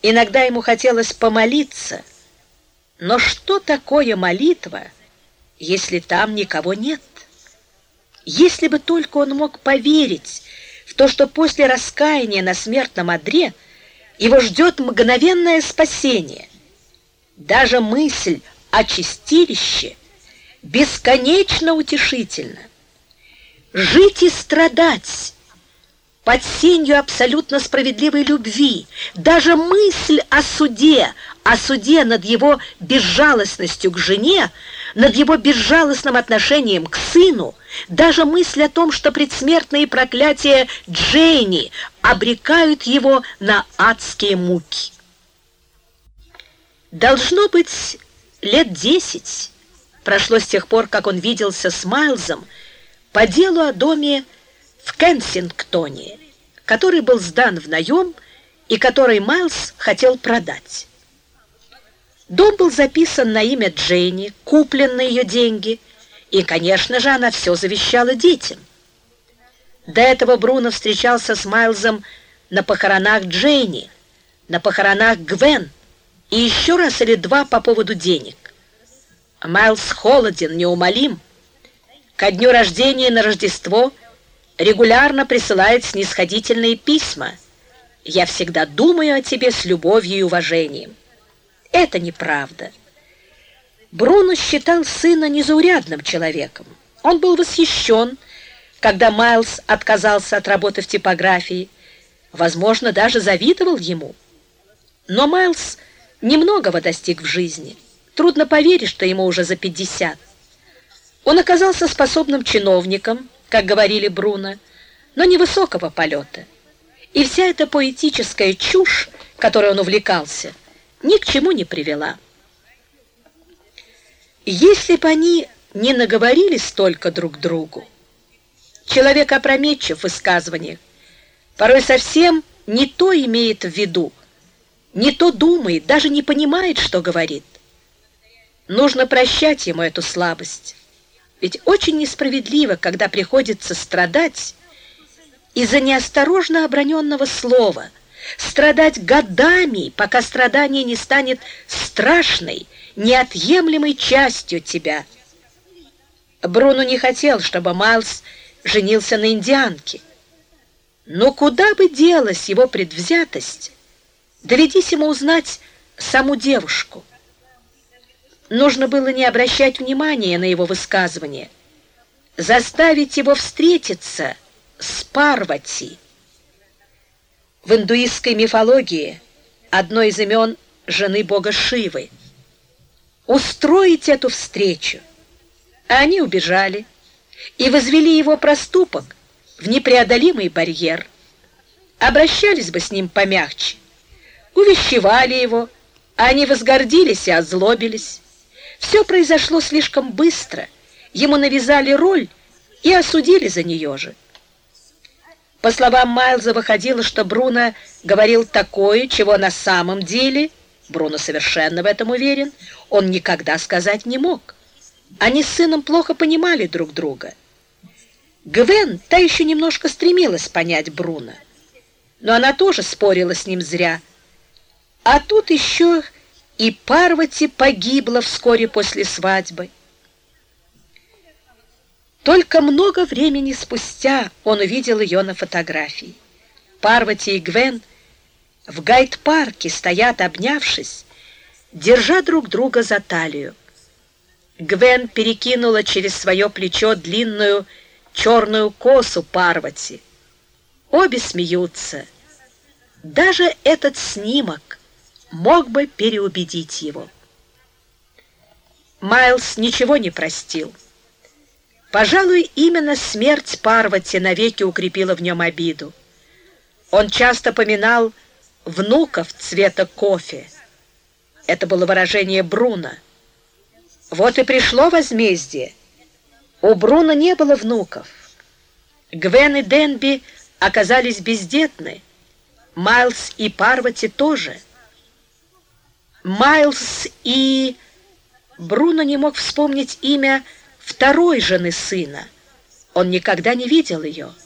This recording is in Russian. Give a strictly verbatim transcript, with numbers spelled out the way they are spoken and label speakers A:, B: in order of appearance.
A: Иногда ему хотелось помолиться, но что такое молитва, если там никого нет? Если бы только он мог поверить в то, что после раскаяния на смертном одре его ждет мгновенное спасение. Даже мысль о чистилище бесконечно утешительна. Жить и страдать под сенью абсолютно справедливой любви, даже мысль о суде, о суде над его безжалостностью к жене, над его безжалостным отношением к сыну, даже мысль о том, что предсмертные проклятия Джейни обрекают его на адские муки. Должно быть, лет десять прошло с тех пор, как он виделся с Майлзом по делу о доме в Кенсингтоне, который был сдан в наем и который Майлз хотел продать. Дом был записан на имя Джейни, куплен на ее деньги, и, конечно же, она все завещала детям. До этого Бруно встречался с Майлзом на похоронах Джейни, на похоронах Гвен и еще раз или два по поводу денег. Майлз холоден, неумолим. Ко дню рождения и на Рождество регулярно присылает снисходительные письма. «Я всегда думаю о тебе с любовью и уважением». Это неправда. Бруно считал сына незаурядным человеком. Он был восхищен, когда Майлз отказался от работы в типографии, возможно, даже завидовал ему. Но Майлз немногого достиг в жизни. Трудно поверить, что ему уже за пятьдесят. Он оказался способным чиновником, как говорили Бруно, но невысокого полета. И вся эта поэтическая чушь, которой он увлекался, ни к чему не привела. Если бы они не наговорили столько друг другу, человек опрометчив в высказываниях, порой совсем не то имеет в виду, не то думает, даже не понимает, что говорит. Нужно прощать ему эту слабость. Ведь очень несправедливо, когда приходится страдать из-за неосторожно оброненного слова, страдать годами, пока страдание не станет страшной, неотъемлемой частью тебя. Бруно не хотел, чтобы Майлз женился на индианке. Но куда бы делась его предвзятость, доведись ему узнать саму девушку. Нужно было не обращать внимания на его высказывание, заставить его встретиться с Парвати. В индуистской мифологии одно из имен жены бога Шивы. Устроить эту встречу. А они убежали и возвели его проступок в непреодолимый барьер. Обращались бы с ним помягче, увещевали его, а они возгордились и озлобились. Все произошло слишком быстро, ему навязали роль и осудили за нее же. По словам Майлза, выходило, что Бруно говорил такое, чего на самом деле, Бруно совершенно в этом уверен, он никогда сказать не мог. Они с сыном плохо понимали друг друга. Гвен, та еще немножко стремилась понять Бруно, но она тоже спорила с ним зря. А тут еще и Парвати погибла вскоре после свадьбы. Только много времени спустя он увидел ее на фотографии. Парвати и Гвен в Гайд-парке стоят, обнявшись, держа друг друга за талию. Гвен перекинула через свое плечо длинную черную косу Парвати. Обе смеются. Даже этот снимок мог бы переубедить его. Майлз ничего не простил. Пожалуй, именно смерть Парвати навеки укрепила в нем обиду. Он часто поминал внуков цвета кофе. Это было выражение Бруно. Вот и пришло возмездие. У Бруно не было внуков. Гвен и Денби оказались бездетны. Майлз и Парвати тоже. Майлз и... Бруно не мог вспомнить имя второй жены сына. Он никогда не видел ее.